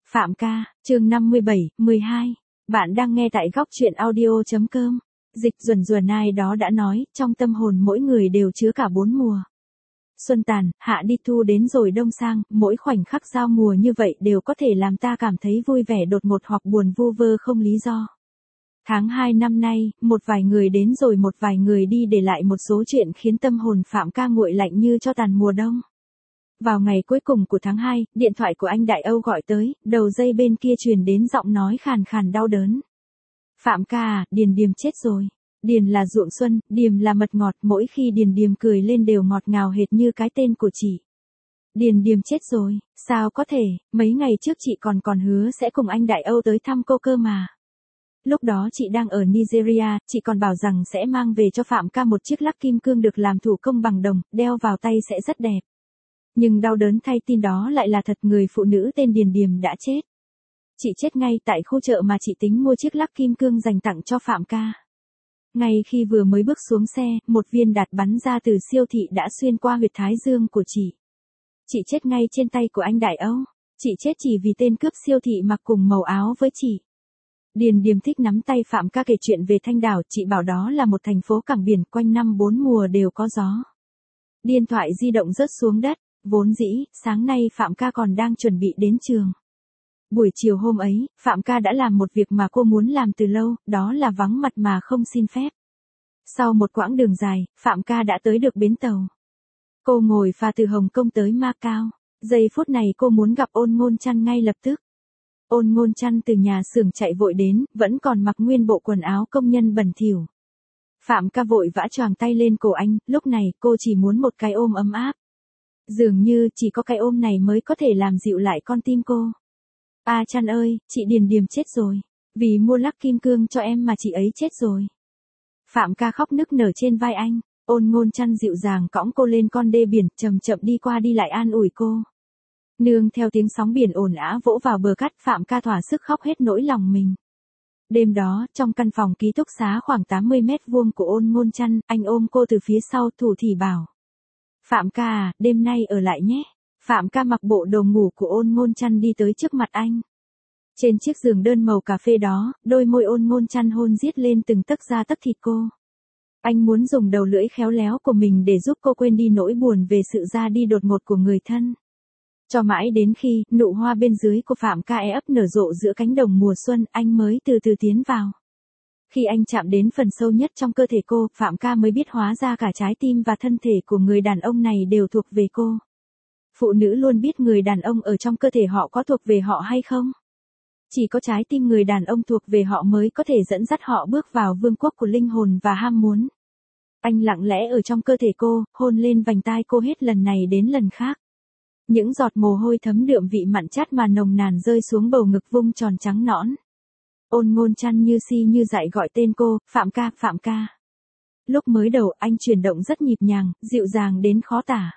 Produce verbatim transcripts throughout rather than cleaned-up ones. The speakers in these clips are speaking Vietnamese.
Phạm ca, chương năm mươi bảy, mười hai. Bạn đang nghe tại góc truyện audio chấm com. Dịch Duẩn Duẩn ai đó đã nói, trong tâm hồn mỗi người đều chứa cả bốn mùa. Xuân tàn, hạ đi, thu đến rồi đông sang, mỗi khoảnh khắc giao mùa như vậy đều có thể làm ta cảm thấy vui vẻ đột ngột hoặc buồn vu vơ không lý do. Tháng hai năm nay, một vài người đến rồi một vài người đi để lại một số chuyện khiến tâm hồn Phạm ca nguội lạnh như cho tàn mùa đông. Vào ngày cuối cùng của tháng hai, điện thoại của anh Đại Âu gọi tới, đầu dây bên kia truyền đến giọng nói khàn khàn đau đớn. Phạm ca à, Điền Điềm chết rồi. Điền là ruộng xuân, Điềm là mật ngọt, mỗi khi Điền Điềm cười lên đều ngọt ngào hệt như cái tên của chị. Điền Điềm chết rồi, sao có thể, mấy ngày trước chị còn còn hứa sẽ cùng anh Đại Âu tới thăm cô cơ mà. Lúc đó chị đang ở Nigeria, chị còn bảo rằng sẽ mang về cho Phạm ca một chiếc lắc kim cương được làm thủ công bằng đồng, đeo vào tay sẽ rất đẹp. Nhưng đau đớn thay tin đó lại là thật, người phụ nữ tên Điền Điềm đã chết. Chị chết ngay tại khu chợ mà chị tính mua chiếc lắc kim cương dành tặng cho Phạm ca. Ngay khi vừa mới bước xuống xe, một viên đạn bắn ra từ siêu thị đã xuyên qua huyệt thái dương của chị. Chị chết ngay trên tay của anh Đại Âu. Chị chết chỉ vì tên cướp siêu thị mặc cùng màu áo với chị. Điền Điềm thích nắm tay Phạm ca kể chuyện về Thanh Đảo, chị bảo đó là một thành phố cảng biển, quanh năm bốn mùa đều có gió. Điện thoại di động rớt xuống đất. Vốn dĩ, sáng nay Phạm ca còn đang chuẩn bị đến trường. Buổi chiều hôm ấy, Phạm ca đã làm một việc mà cô muốn làm từ lâu, đó là vắng mặt mà không xin phép. Sau một quãng đường dài, Phạm ca đã tới được bến tàu. Cô ngồi phà từ Hồng Kông tới Macau. Giây phút này cô muốn gặp Ôn Ngôn Chăn ngay lập tức. Ôn Ngôn Chăn từ nhà xưởng chạy vội đến, vẫn còn mặc nguyên bộ quần áo công nhân bẩn thỉu. Phạm ca vội vã choàng tay lên cổ anh, lúc này cô chỉ muốn một cái ôm ấm áp. Dường như chỉ có cái ôm này mới có thể làm dịu lại con tim cô. A Chăn ơi, chị Điền Điềm chết rồi. Vì mua lắc kim cương cho em mà chị ấy chết rồi. Phạm ca khóc nức nở trên vai anh. Ôn Ngôn Chăn dịu dàng cõng cô lên con đê biển, chậm chậm đi qua đi lại an ủi cô. Nương theo tiếng sóng biển ồn ào vỗ vào bờ cát, Phạm ca thỏa sức khóc hết nỗi lòng mình. Đêm đó, trong căn phòng ký túc xá khoảng tám mươi mét vuông của Ôn Ngôn Chăn, anh ôm cô từ phía sau, thủ thỉ bảo. Phạm ca à, đêm nay ở lại nhé. Phạm ca mặc bộ đồ ngủ của Ôn Ngôn Chăn đi tới trước mặt anh. Trên chiếc giường đơn màu cà phê đó, đôi môi Ôn Ngôn Chăn hôn giết lên từng tấc da tấc thịt cô. Anh muốn dùng đầu lưỡi khéo léo của mình để giúp cô quên đi nỗi buồn về sự ra đi đột ngột của người thân. Cho mãi đến khi, nụ hoa bên dưới của Phạm ca e ấp nở rộ giữa cánh đồng mùa xuân, anh mới từ từ tiến vào. Khi anh chạm đến phần sâu nhất trong cơ thể cô, Phạm ca mới biết hóa ra cả trái tim và thân thể của người đàn ông này đều thuộc về cô. Phụ nữ luôn biết người đàn ông ở trong cơ thể họ có thuộc về họ hay không. Chỉ có trái tim người đàn ông thuộc về họ mới có thể dẫn dắt họ bước vào vương quốc của linh hồn và ham muốn. Anh lặng lẽ ở trong cơ thể cô, hôn lên vành tai cô hết lần này đến lần khác. Những giọt mồ hôi thấm đượm vị mặn chát mà nồng nàn rơi xuống bầu ngực vung tròn trắng nõn. Ôn Ngôn Chăn như si như dại gọi tên cô, Phạm ca, Phạm ca. Lúc mới đầu anh chuyển động rất nhịp nhàng, dịu dàng đến khó tả.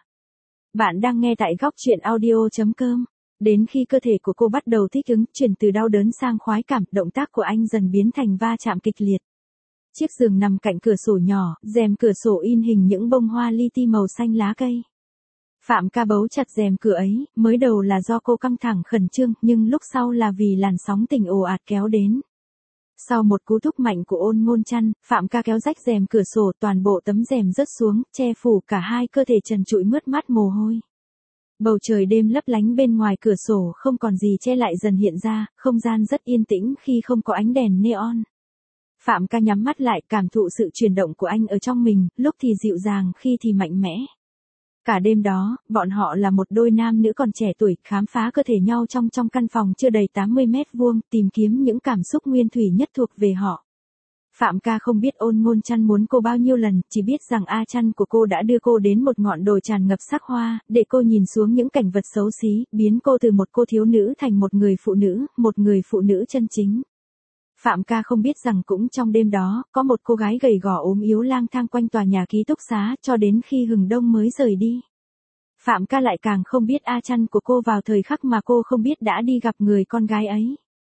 Bạn đang nghe tại góc truyện audio chấm com. Đến khi cơ thể của cô bắt đầu thích ứng, chuyển từ đau đớn sang khoái cảm, động tác của anh dần biến thành va chạm kịch liệt. Chiếc giường nằm cạnh cửa sổ nhỏ, rèm cửa sổ in hình những bông hoa li ti màu xanh lá cây. Phạm ca bấu chặt rèm cửa ấy, mới đầu là do cô căng thẳng khẩn trương, nhưng lúc sau là vì làn sóng tình ồ ạt kéo đến. Sau một cú thúc mạnh của Ôn Ngôn Chăn, Phạm ca kéo rách rèm cửa sổ, toàn bộ tấm rèm rớt xuống, che phủ cả hai cơ thể trần trụi mướt mát mồ hôi. Bầu trời đêm lấp lánh bên ngoài cửa sổ không còn gì che lại dần hiện ra, không gian rất yên tĩnh khi không có ánh đèn neon. Phạm ca nhắm mắt lại, cảm thụ sự chuyển động của anh ở trong mình, lúc thì dịu dàng, khi thì mạnh mẽ. Cả đêm đó, bọn họ là một đôi nam nữ còn trẻ tuổi, khám phá cơ thể nhau trong trong căn phòng chưa đầy tám mươi mét vuông, tìm kiếm những cảm xúc nguyên thủy nhất thuộc về họ. Phạm ca không biết Ôn Ngôn Chăn muốn cô bao nhiêu lần, chỉ biết rằng A Chăn của cô đã đưa cô đến một ngọn đồi tràn ngập sắc hoa, để cô nhìn xuống những cảnh vật xấu xí, biến cô từ một cô thiếu nữ thành một người phụ nữ, một người phụ nữ chân chính. Phạm ca không biết rằng cũng trong đêm đó, có một cô gái gầy gò ốm yếu lang thang quanh tòa nhà ký túc xá, cho đến khi hừng đông mới rời đi. Phạm ca lại càng không biết A Chăn của cô vào thời khắc mà cô không biết đã đi gặp người con gái ấy.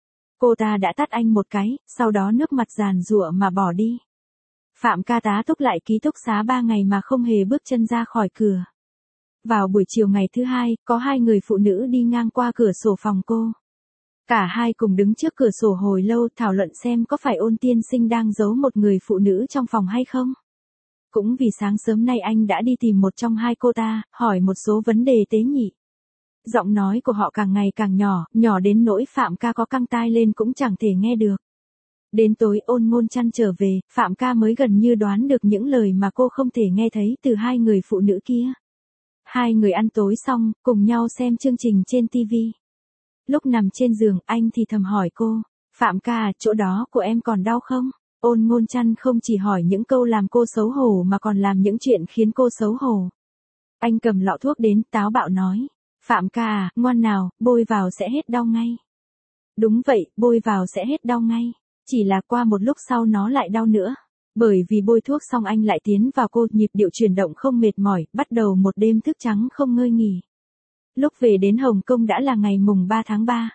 Cô ta đã tát anh một cái, sau đó nước mặt giàn giụa mà bỏ đi. Phạm ca tá túc lại ký túc xá ba ngày mà không hề bước chân ra khỏi cửa. Vào buổi chiều ngày thứ hai, có hai người phụ nữ đi ngang qua cửa sổ phòng cô. Cả hai cùng đứng trước cửa sổ hồi lâu thảo luận xem có phải Ôn tiên sinh đang giấu một người phụ nữ trong phòng hay không. Cũng vì sáng sớm nay anh đã đi tìm một trong hai cô ta, hỏi một số vấn đề tế nhị. Giọng nói của họ càng ngày càng nhỏ, nhỏ đến nỗi Phạm ca có căng tai lên cũng chẳng thể nghe được. Đến tối Ôn Ngôn Chăn trở về, Phạm ca mới gần như đoán được những lời mà cô không thể nghe thấy từ hai người phụ nữ kia. Hai người ăn tối xong, cùng nhau xem chương trình trên ti vi. Lúc nằm trên giường, anh thì thầm hỏi cô, Phạm ca à, chỗ đó của em còn đau không? Ôn Ngôn Chăn không chỉ hỏi những câu làm cô xấu hổ mà còn làm những chuyện khiến cô xấu hổ. Anh cầm lọ thuốc đến, táo bạo nói, Phạm ca à, ngoan nào, bôi vào sẽ hết đau ngay. Đúng vậy, bôi vào sẽ hết đau ngay. Chỉ là qua một lúc sau nó lại đau nữa. Bởi vì bôi thuốc xong anh lại tiến vào cô, nhịp điệu chuyển động không mệt mỏi, bắt đầu một đêm thức trắng không ngơi nghỉ. Lúc về đến Hồng Kông đã là ngày mùng ba tháng ba.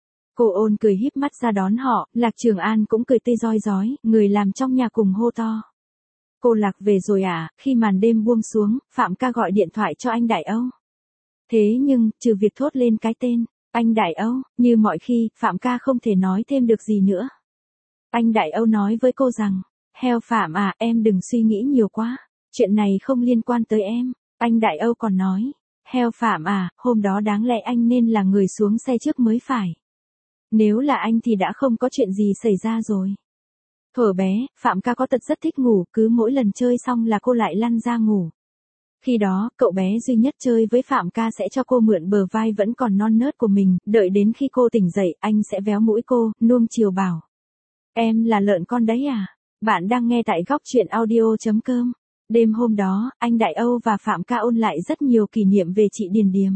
Cô Ôn cười híp mắt ra đón họ, Lạc Trường An cũng cười tươi rói rói, người làm trong nhà cùng hô to. Cô Lạc về rồi à? Khi màn đêm buông xuống, Phạm ca gọi điện thoại cho anh Đại Âu. Thế nhưng, trừ việc thốt lên cái tên, anh Đại Âu, như mọi khi, Phạm ca không thể nói thêm được gì nữa. Anh Đại Âu nói với cô rằng, heo Phạm à, em đừng suy nghĩ nhiều quá, chuyện này không liên quan tới em. Anh Đại Âu còn nói, heo Phạm à, hôm đó đáng lẽ anh nên là người xuống xe trước mới phải. Nếu là anh thì đã không có chuyện gì xảy ra rồi. Thuở bé, Phạm ca có tật rất thích ngủ, cứ mỗi lần chơi xong là cô lại lăn ra ngủ. Khi đó, cậu bé duy nhất chơi với Phạm ca sẽ cho cô mượn bờ vai vẫn còn non nớt của mình, đợi đến khi cô tỉnh dậy, anh sẽ véo mũi cô, nuông chiều bảo. Em là lợn con đấy à? Bạn đang nghe tại góc truyện audio chấm com. Đêm hôm đó, anh Đại Âu và Phạm ca ôn lại rất nhiều kỷ niệm về chị Điền Điềm.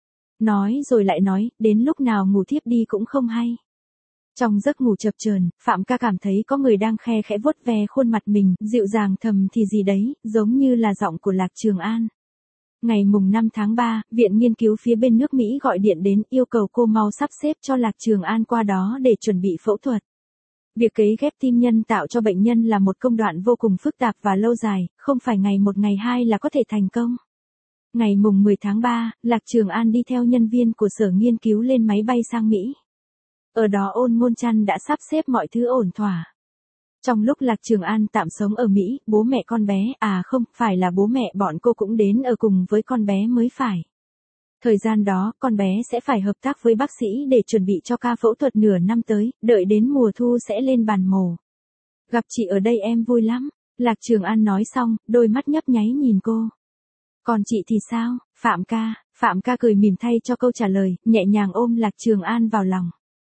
Nói rồi lại nói, đến lúc nào ngủ thiếp đi cũng không hay. Trong giấc ngủ chập chờn, Phạm ca cảm thấy có người đang khe khẽ vuốt ve khuôn mặt mình, dịu dàng thầm thì gì đấy, giống như là giọng của Lạc Trường An. Ngày mùng năm tháng ba, Viện Nghiên cứu phía bên nước Mỹ gọi điện đến yêu cầu cô mau sắp xếp cho Lạc Trường An qua đó để chuẩn bị phẫu thuật. Việc cấy ghép tim nhân tạo cho bệnh nhân là một công đoạn vô cùng phức tạp và lâu dài, không phải ngày một ngày hai là có thể thành công. Ngày mùng mười tháng ba, Lạc Trường An đi theo nhân viên của sở nghiên cứu lên máy bay sang Mỹ. Ở đó Ôn Ngôn Chăn đã sắp xếp mọi thứ ổn thỏa. Trong lúc Lạc Trường An tạm sống ở Mỹ, bố mẹ con bé, à không, phải là bố mẹ bọn cô cũng đến ở cùng với con bé mới phải. Thời gian đó, con bé sẽ phải hợp tác với bác sĩ để chuẩn bị cho ca phẫu thuật nửa năm tới, đợi đến mùa thu sẽ lên bàn mổ. Gặp chị ở đây em vui lắm. Lạc Trường An nói xong, đôi mắt nhấp nháy nhìn cô. Còn chị thì sao, Phạm ca? Phạm ca cười mỉm thay cho câu trả lời, nhẹ nhàng ôm Lạc Trường An vào lòng.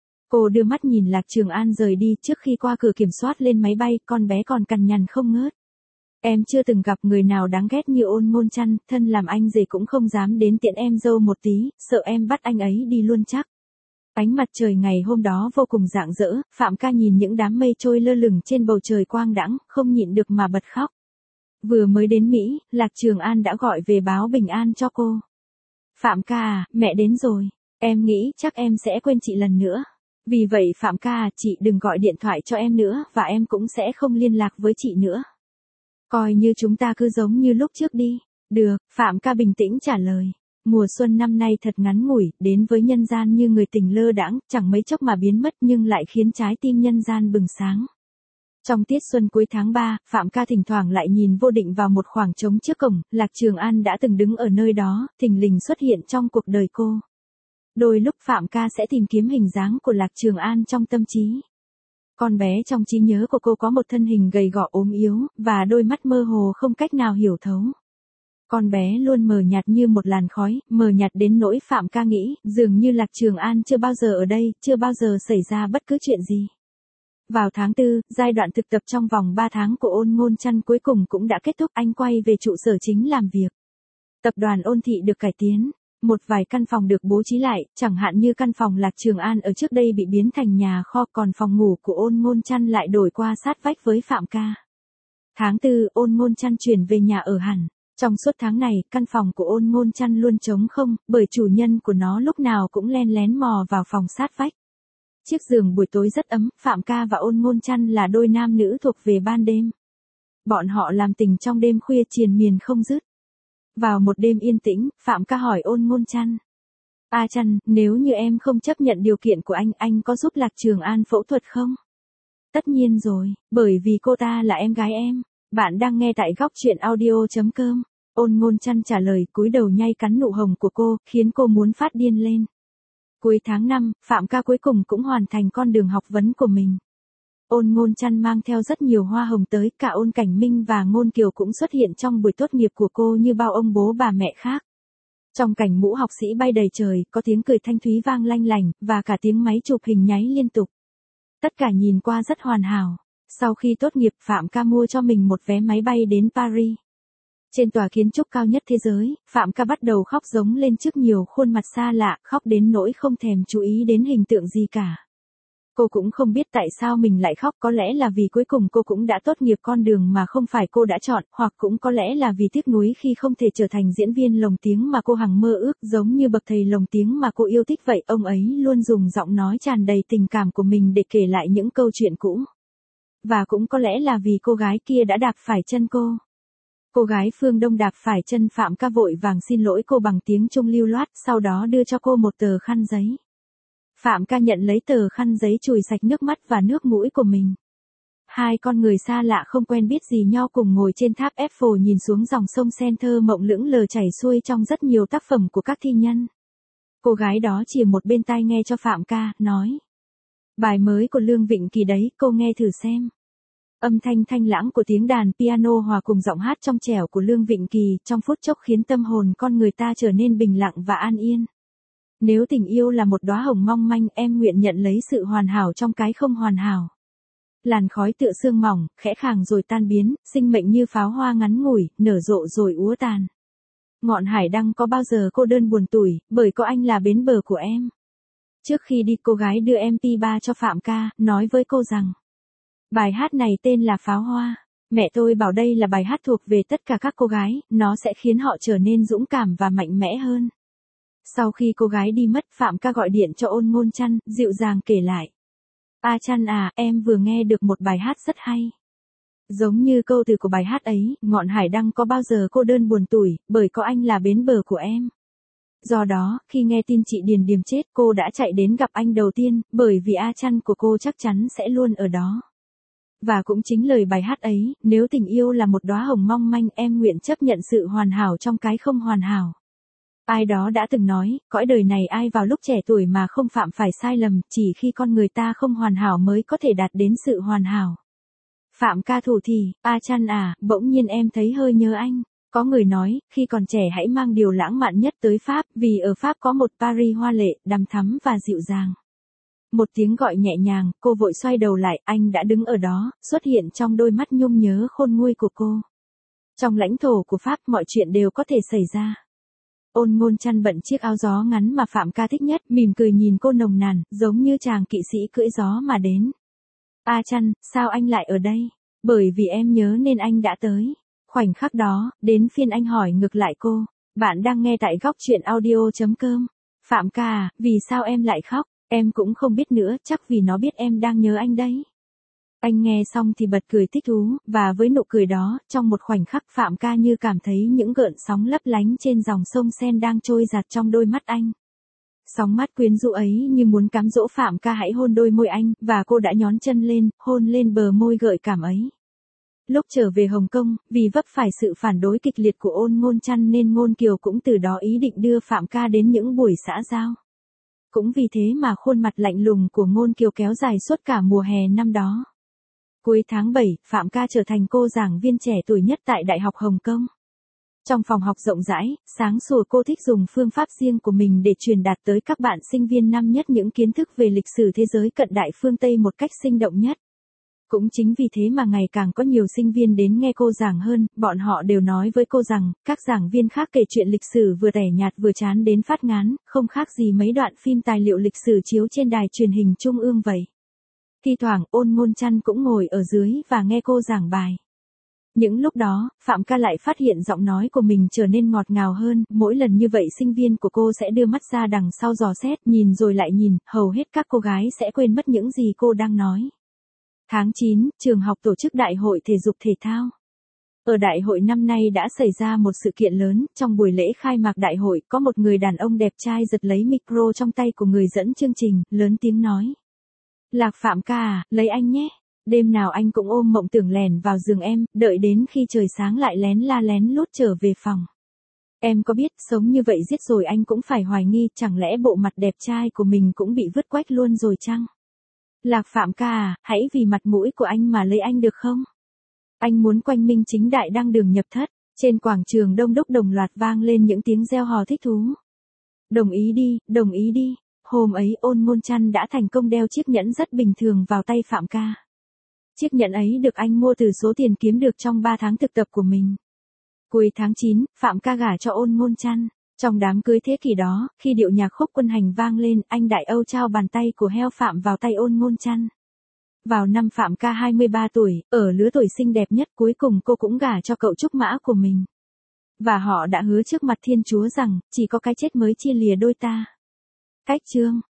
Cô đưa mắt nhìn Lạc Trường An rời đi, trước khi qua cửa kiểm soát lên máy bay, con bé còn cằn nhằn không ngớt. Em chưa từng gặp người nào đáng ghét như Ôn Ngôn Chăn, thân làm anh rể cũng không dám đến tiện em dâu một tí, sợ em bắt anh ấy đi luôn chắc. Ánh mặt trời ngày hôm đó vô cùng rạng rỡ, Phạm ca nhìn những đám mây trôi lơ lửng trên bầu trời quang đãng, không nhịn được mà bật khóc. Vừa mới đến Mỹ, Lạc Trường An đã gọi về báo bình an cho cô. Phạm ca à, mẹ đến rồi, em nghĩ chắc em sẽ quên chị lần nữa. Vì vậy Phạm ca à, chị đừng gọi điện thoại cho em nữa, và em cũng sẽ không liên lạc với chị nữa. Coi như chúng ta cứ giống như lúc trước đi. Được, Phạm ca bình tĩnh trả lời. Mùa xuân năm nay thật ngắn ngủi, đến với nhân gian như người tình lơ đãng, chẳng mấy chốc mà biến mất nhưng lại khiến trái tim nhân gian bừng sáng. Trong tiết xuân cuối tháng ba, Phạm ca thỉnh thoảng lại nhìn vô định vào một khoảng trống trước cổng, Lạc Trường An đã từng đứng ở nơi đó, thình lình xuất hiện trong cuộc đời cô. Đôi lúc Phạm ca sẽ tìm kiếm hình dáng của Lạc Trường An trong tâm trí. Con bé trong trí nhớ của cô có một thân hình gầy gò ốm yếu, và đôi mắt mơ hồ không cách nào hiểu thấu. Con bé luôn mờ nhạt như một làn khói, mờ nhạt đến nỗi Phạm ca nghĩ, dường như Lạc Trường An chưa bao giờ ở đây, chưa bao giờ xảy ra bất cứ chuyện gì. Vào tháng tư, giai đoạn thực tập trong vòng ba tháng của Ôn Ngôn Chăn cuối cùng cũng đã kết thúc, anh quay về trụ sở chính làm việc. Tập đoàn Ôn Thị được cải tiến. Một vài căn phòng được bố trí lại, chẳng hạn như căn phòng Lạc Trường An ở trước đây bị biến thành nhà kho, còn phòng ngủ của Ôn Ngôn Chăn lại đổi qua sát vách với Phạm ca. Tháng tư, Ôn Ngôn Chăn chuyển về nhà ở hẳn. Trong suốt tháng này, căn phòng của Ôn Ngôn Chăn luôn trống không, bởi chủ nhân của nó lúc nào cũng len lén mò vào phòng sát vách. Chiếc giường buổi tối rất ấm, Phạm ca và Ôn Ngôn Chăn là đôi nam nữ thuộc về ban đêm. Bọn họ làm tình trong đêm khuya triền miên không dứt. Vào một đêm yên tĩnh, Phạm ca hỏi Ôn Ngôn Chăn. A Trăn, nếu như em không chấp nhận điều kiện của anh, anh có giúp Lạc Trường An phẫu thuật không? Tất nhiên rồi, bởi vì cô ta là em gái em. Bạn đang nghe tại góc truyện audio.com. Ôn Ngôn Trăn trả lời, cúi đầu nhai cắn nụ hồng của cô, khiến cô muốn phát điên lên. Cuối tháng năm, Phạm Ca cuối cùng cũng hoàn thành con đường học vấn của mình. Ôn Ngôn Trăn mang theo rất nhiều hoa hồng tới, cả Ôn Cảnh Minh và Ngôn Kiều cũng xuất hiện trong buổi tốt nghiệp của cô như bao ông bố bà mẹ khác. Trong cảnh mũ học sĩ bay đầy trời, có tiếng cười thanh thúy vang lanh lành, và cả tiếng máy chụp hình nháy liên tục. Tất cả nhìn qua rất hoàn hảo. Sau khi tốt nghiệp, Phạm Ca mua cho mình một vé máy bay đến Paris. Trên tòa kiến trúc cao nhất thế giới, Phạm Ca bắt đầu khóc giống lên trước nhiều khuôn mặt xa lạ, khóc đến nỗi không thèm chú ý đến hình tượng gì cả. Cô cũng không biết tại sao mình lại khóc, có lẽ là vì cuối cùng cô cũng đã tốt nghiệp con đường mà không phải cô đã chọn, hoặc cũng có lẽ là vì tiếc nuối khi không thể trở thành diễn viên lồng tiếng mà cô hằng mơ ước, giống như bậc thầy lồng tiếng mà cô yêu thích vậy. Ông ấy luôn dùng giọng nói tràn đầy tình cảm của mình để kể lại những câu chuyện cũ. Và cũng có lẽ là vì cô gái kia đã đạp phải chân cô. Cô gái phương Đông đạp phải chân Phạm Ca vội vàng xin lỗi cô bằng tiếng Trung lưu loát, sau đó đưa cho cô một tờ khăn giấy. Phạm Ca nhận lấy tờ khăn giấy chùi sạch nước mắt và nước mũi của mình. Hai con người xa lạ không quen biết gì nhau cùng ngồi trên tháp Eiffel nhìn xuống dòng sông Seine thơ mộng lững lờ chảy xuôi trong rất nhiều tác phẩm của các thi nhân. Cô gái đó chìa một bên tai nghe cho Phạm Ca, nói. Bài mới của Lương Vịnh Kỳ đấy, cô nghe thử xem. Âm thanh thanh lãng của tiếng đàn piano hòa cùng giọng hát trong trẻo của Lương Vịnh Kỳ trong phút chốc khiến tâm hồn con người ta trở nên bình lặng và an yên. Nếu tình yêu là một đóa hồng mong manh, em nguyện nhận lấy sự hoàn hảo trong cái không hoàn hảo. Làn khói tựa sương mỏng, khẽ khàng rồi tan biến, sinh mệnh như pháo hoa ngắn ngủi, nở rộ rồi úa tàn. Ngọn hải đăng có bao giờ cô đơn buồn tủi, bởi có anh là bến bờ của em. Trước khi đi, cô gái đưa em pê ba cho Phạm Ca, nói với cô rằng. Bài hát này tên là Pháo Hoa. Mẹ tôi bảo đây là bài hát thuộc về tất cả các cô gái, nó sẽ khiến họ trở nên dũng cảm và mạnh mẽ hơn. Sau khi cô gái đi mất, Phạm Ca gọi điện cho Ôn Ngôn Trăn, dịu dàng kể lại. A Trăn à, em vừa nghe được một bài hát rất hay. Giống như câu từ của bài hát ấy, ngọn hải đăng có bao giờ cô đơn buồn tủi, bởi có anh là bến bờ của em. Do đó, khi nghe tin chị Điền Điềm chết, cô đã chạy đến gặp anh đầu tiên, bởi vì A Trăn của cô chắc chắn sẽ luôn ở đó. Và cũng chính lời bài hát ấy, nếu tình yêu là một đóa hồng mong manh, em nguyện chấp nhận sự hoàn hảo trong cái không hoàn hảo. Ai đó đã từng nói, cõi đời này ai vào lúc trẻ tuổi mà không phạm phải sai lầm, chỉ khi con người ta không hoàn hảo mới có thể đạt đến sự hoàn hảo. Phạm Ca thủ thì, A Trăn à, bỗng nhiên em thấy hơi nhớ anh. Có người nói, khi còn trẻ hãy mang điều lãng mạn nhất tới Pháp, vì ở Pháp có một Paris hoa lệ, đằm thắm và dịu dàng. Một tiếng gọi nhẹ nhàng, cô vội xoay đầu lại, anh đã đứng ở đó, xuất hiện trong đôi mắt nhung nhớ khôn nguôi của cô. Trong lãnh thổ của Pháp, mọi chuyện đều có thể xảy ra. Ôn Ngôn Trăn bận chiếc áo gió ngắn mà Phạm Ca thích nhất, mỉm cười nhìn cô nồng nàn, giống như chàng kỵ sĩ cưỡi gió mà đến. A Trăn, sao anh lại ở đây? Bởi vì em nhớ nên anh đã tới. Khoảnh khắc đó, đến phiên anh hỏi ngược lại cô. Bạn đang nghe tại góc truyện audio.com. Phạm Ca à, vì sao em lại khóc? Em cũng không biết nữa, chắc vì nó biết em đang nhớ anh đấy. Anh nghe xong thì bật cười thích thú, và với nụ cười đó, trong một khoảnh khắc Phạm Ca như cảm thấy những gợn sóng lấp lánh trên dòng sông Seine đang trôi dạt trong đôi mắt anh. Sóng mắt quyến rũ ấy như muốn cám dỗ Phạm Ca hãy hôn đôi môi anh, và cô đã nhón chân lên, hôn lên bờ môi gợi cảm ấy. Lúc trở về Hồng Kông, vì vấp phải sự phản đối kịch liệt của Ôn Ngôn Trăn nên Ngôn Kiều cũng từ đó ý định đưa Phạm Ca đến những buổi xã giao. Cũng vì thế mà khuôn mặt lạnh lùng của Ngôn Kiều kéo dài suốt cả mùa hè năm đó. Cuối tháng bảy, Phạm Ca trở thành cô giảng viên trẻ tuổi nhất tại Đại học Hồng Kông. Trong phòng học rộng rãi, sáng sủa cô thích dùng phương pháp riêng của mình để truyền đạt tới các bạn sinh viên năm nhất những kiến thức về lịch sử thế giới cận đại phương Tây một cách sinh động nhất. Cũng chính vì thế mà ngày càng có nhiều sinh viên đến nghe cô giảng hơn, bọn họ đều nói với cô rằng, các giảng viên khác kể chuyện lịch sử vừa tẻ nhạt vừa chán đến phát ngán, không khác gì mấy đoạn phim tài liệu lịch sử chiếu trên đài truyền hình trung ương vậy. Thi thoảng, Ôn Ngôn Trăn cũng ngồi ở dưới và nghe cô giảng bài. Những lúc đó, Phạm Ca lại phát hiện giọng nói của mình trở nên ngọt ngào hơn, mỗi lần như vậy sinh viên của cô sẽ đưa mắt ra đằng sau dò xét, nhìn rồi lại nhìn, hầu hết các cô gái sẽ quên mất những gì cô đang nói. Tháng chín, trường học tổ chức đại hội thể dục thể thao. Ở đại hội năm nay đã xảy ra một sự kiện lớn, trong buổi lễ khai mạc đại hội có một người đàn ông đẹp trai giật lấy micro trong tay của người dẫn chương trình, lớn tiếng nói. Lạc Phạm ca à, lấy anh nhé. Đêm nào anh cũng ôm mộng tưởng lèn vào giường em, đợi đến khi trời sáng lại lén la lén lút trở về phòng. Em có biết, sống như vậy giết rồi anh cũng phải hoài nghi, chẳng lẽ bộ mặt đẹp trai của mình cũng bị vứt quách luôn rồi chăng? Lạc Phạm ca à, hãy vì mặt mũi của anh mà lấy anh được không? Anh muốn quanh minh chính đại đăng đường nhập thất. Trên quảng trường đông đúc đồng loạt vang lên những tiếng reo hò thích thú. Đồng ý đi, đồng ý đi. Hôm ấy Ôn Ngôn Chăn đã thành công đeo chiếc nhẫn rất bình thường vào tay Phạm ca. Chiếc nhẫn ấy được anh mua từ số tiền kiếm được trong ba tháng thực tập của mình. Cuối tháng chín, Phạm ca gả cho Ôn Ngôn Chăn. Trong đám cưới thế kỷ đó, khi điệu nhạc khúc quân hành vang lên, anh Đại Âu trao bàn tay của heo Phạm vào tay Ôn Ngôn Chăn. Vào năm Phạm ca hai mươi ba tuổi, ở lứa tuổi xinh đẹp nhất, cuối cùng cô cũng gả cho cậu trúc mã của mình. Và họ đã hứa trước mặt Thiên Chúa rằng, chỉ có cái chết mới chia lìa đôi ta. Cách chương